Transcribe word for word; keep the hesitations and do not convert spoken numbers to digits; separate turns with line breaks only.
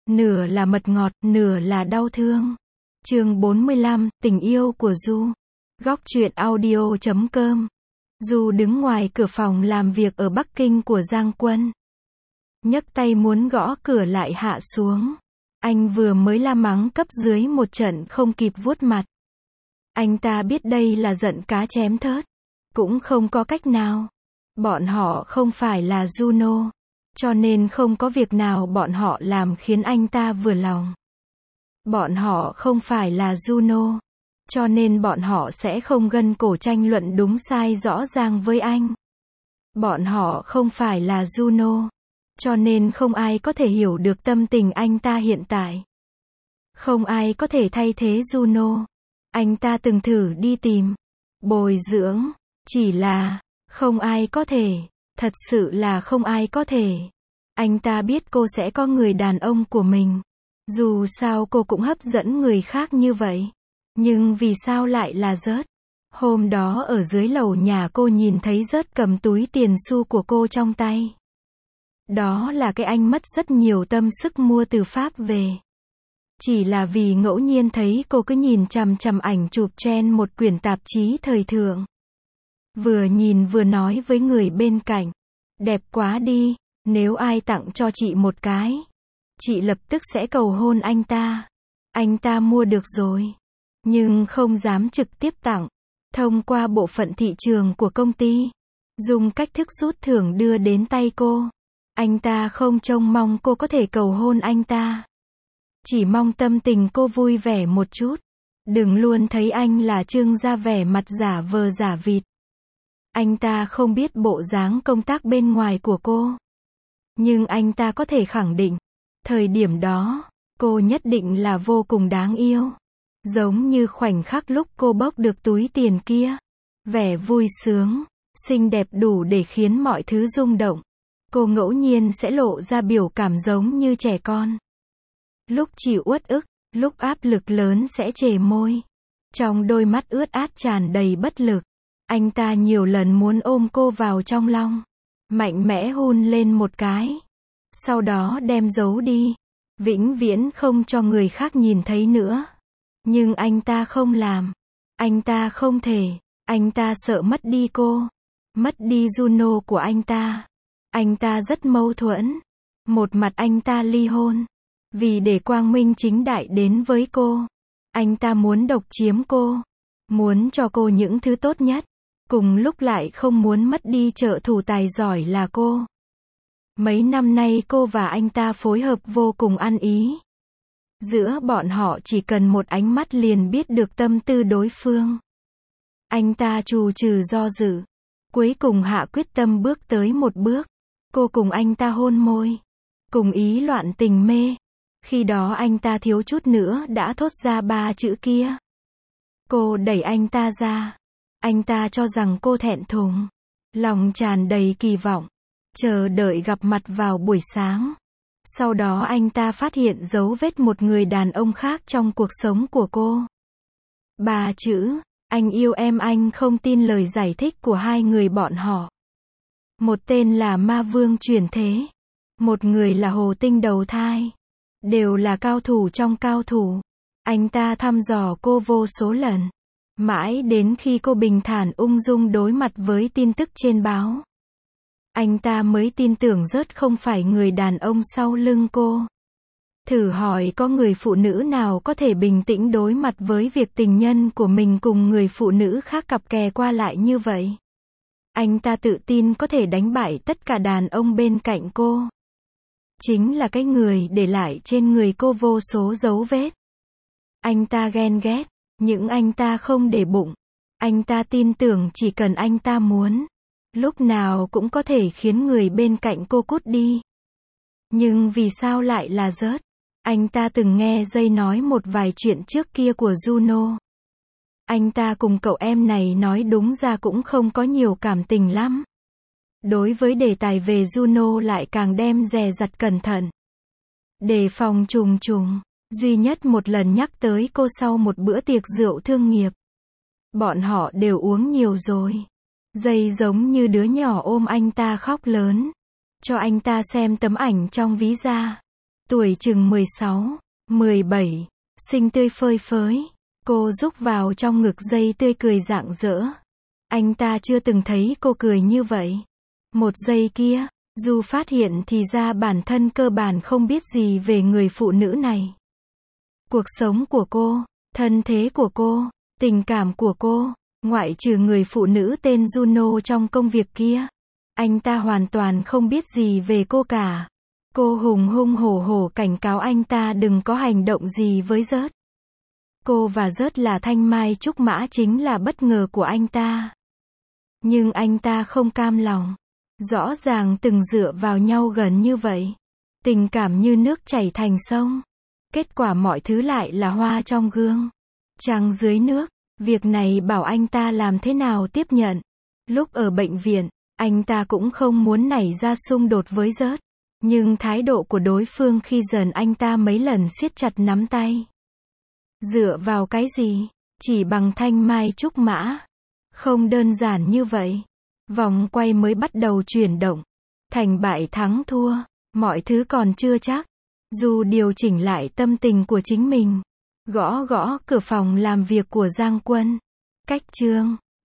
nửa là mật ngọt, nửa là đau thương. Chương bốn mươi lăm, tình yêu của Du. Góc truyện audio chấm com. Du đứng ngoài cửa phòng làm việc ở Bắc Kinh của Giang Quân. Nhấc tay muốn gõ cửa lại hạ xuống. Anh vừa mới la mắng cấp dưới một trận không kịp vuốt mặt. Anh ta biết đây là giận cá chém thớt. Cũng không có cách nào. Bọn họ không phải là Juno. Cho nên không có việc nào bọn họ làm khiến anh ta vừa lòng. Bọn họ không phải là Juno. Cho nên bọn họ sẽ không gân cổ tranh luận đúng sai rõ ràng với anh. Bọn họ không phải là Juno. Cho nên không ai có thể hiểu được tâm tình anh ta hiện tại. Không ai có thể thay thế Juno. Anh ta từng thử đi tìm, bồi dưỡng, chỉ là, không ai có thể, thật sự là không ai có thể. Anh ta biết cô sẽ có người đàn ông của mình. Dù sao cô cũng hấp dẫn người khác như vậy. Nhưng vì sao lại là Rớt? Hôm đó ở dưới lầu nhà cô nhìn thấy Rớt cầm túi tiền xu của cô trong tay. Đó là cái anh mất rất nhiều tâm sức mua từ Pháp về. Chỉ là vì ngẫu nhiên thấy cô cứ nhìn chằm chằm ảnh chụp trên một quyển tạp chí thời thượng. Vừa nhìn vừa nói với người bên cạnh. Đẹp quá đi, nếu ai tặng cho chị một cái. Chị lập tức sẽ cầu hôn anh ta. Anh ta mua được rồi. Nhưng không dám trực tiếp tặng. Thông qua bộ phận thị trường của công ty. Dùng cách thức rút thưởng đưa đến tay cô. Anh ta không trông mong cô có thể cầu hôn anh ta. Chỉ mong tâm tình cô vui vẻ một chút. Đừng luôn thấy anh là trưng ra vẻ mặt giả vờ giả vịt. Anh ta không biết bộ dáng công tác bên ngoài của cô. Nhưng anh ta có thể khẳng định. Thời điểm đó, cô nhất định là vô cùng đáng yêu. Giống như khoảnh khắc lúc cô bốc được túi tiền kia. Vẻ vui sướng, xinh đẹp đủ để khiến mọi thứ rung động. Cô ngẫu nhiên sẽ lộ ra biểu cảm giống như trẻ con. Lúc chịu uất ức, lúc áp lực lớn sẽ trề môi. Trong đôi mắt ướt át tràn đầy bất lực. Anh ta nhiều lần muốn ôm cô vào trong lòng. Mạnh mẽ hôn lên một cái. Sau đó đem giấu đi. Vĩnh viễn không cho người khác nhìn thấy nữa. Nhưng anh ta không làm. Anh ta không thể. Anh ta sợ mất đi cô. Mất đi Juno của anh ta. Anh ta rất mâu thuẫn. Một mặt anh ta ly hôn. Vì để quang minh chính đại đến với cô. Anh ta muốn độc chiếm cô. Muốn cho cô những thứ tốt nhất. Cùng lúc lại không muốn mất đi trợ thủ tài giỏi là cô. Mấy năm nay cô và anh ta phối hợp vô cùng ăn ý. Giữa bọn họ chỉ cần một ánh mắt liền biết được tâm tư đối phương. Anh ta trù trừ do dự. Cuối cùng hạ quyết tâm bước tới một bước. Cô cùng anh ta hôn môi. Cùng ý loạn tình mê. Khi đó anh ta thiếu chút nữa đã thốt ra ba chữ kia. Cô đẩy anh ta ra. Anh ta cho rằng cô thẹn thùng. Lòng tràn đầy kỳ vọng. Chờ đợi gặp mặt vào buổi sáng. Sau đó anh ta phát hiện dấu vết một người đàn ông khác trong cuộc sống của cô. Ba chữ, anh yêu em. Anh không tin lời giải thích của hai người bọn họ. Một tên là Ma Vương chuyển thế. Một người là Hồ Tinh đầu thai. Đều là cao thủ trong cao thủ. Anh ta thăm dò cô vô số lần. Mãi đến khi cô bình thản ung dung đối mặt với tin tức trên báo. Anh ta mới tin tưởng Rớt không phải người đàn ông sau lưng cô. Thử hỏi có người phụ nữ nào có thể bình tĩnh đối mặt với việc tình nhân của mình cùng người phụ nữ khác cặp kè qua lại như vậy. Anh ta tự tin có thể đánh bại tất cả đàn ông bên cạnh cô. Chính là cái người để lại trên người cô vô số dấu vết. Anh ta ghen ghét, nhưng anh ta không để bụng. Anh ta tin tưởng chỉ cần anh ta muốn, lúc nào cũng có thể khiến người bên cạnh cô cút đi. Nhưng vì sao lại là Rớt? Anh ta từng nghe Dây nói một vài chuyện trước kia của Juno. Anh ta cùng cậu em này nói đúng ra cũng không có nhiều cảm tình lắm. Đối với đề tài về Juno lại càng đem dè dặt cẩn thận. Đề phòng trùng trùng. Duy nhất một lần nhắc tới cô sau một bữa tiệc rượu thương nghiệp. Bọn họ đều uống nhiều rồi. Dây giống như đứa nhỏ ôm anh ta khóc lớn. Cho anh ta xem tấm ảnh trong ví da. tuổi chừng mười sáu, mười bảy, xinh tươi phơi phới. Cô rúc vào trong ngực giây tươi cười rạng rỡ. Anh ta chưa từng thấy cô cười như vậy. Một giây kia, Du phát hiện thì ra bản thân cơ bản không biết gì về người phụ nữ này. Cuộc sống của cô, thân thế của cô, tình cảm của cô, ngoại trừ người phụ nữ tên Juno trong công việc kia. Anh ta hoàn toàn không biết gì về cô cả. Cô hùng hung hổ hổ cảnh cáo anh ta đừng có hành động gì với Rớt. Cô và Rớt là thanh mai trúc mã chính là bất ngờ của anh ta. Nhưng anh ta không cam lòng. Rõ ràng từng dựa vào nhau gần như vậy. Tình cảm như nước chảy thành sông. Kết quả mọi thứ lại là hoa trong gương. Trăng dưới nước. Việc này bảo anh ta làm thế nào tiếp nhận. Lúc ở bệnh viện, anh ta cũng không muốn nảy ra xung đột với Rớt. Nhưng thái độ của đối phương khi dần anh ta mấy lần siết chặt nắm tay. Dựa vào cái gì? Chỉ bằng thanh mai trúc mã. Không đơn giản như vậy. Vòng quay mới bắt đầu chuyển động. Thành bại thắng thua. Mọi thứ còn chưa chắc. Du điều chỉnh lại tâm tình của chính mình. Gõ gõ cửa phòng làm việc của Giang Quân. Cách chương.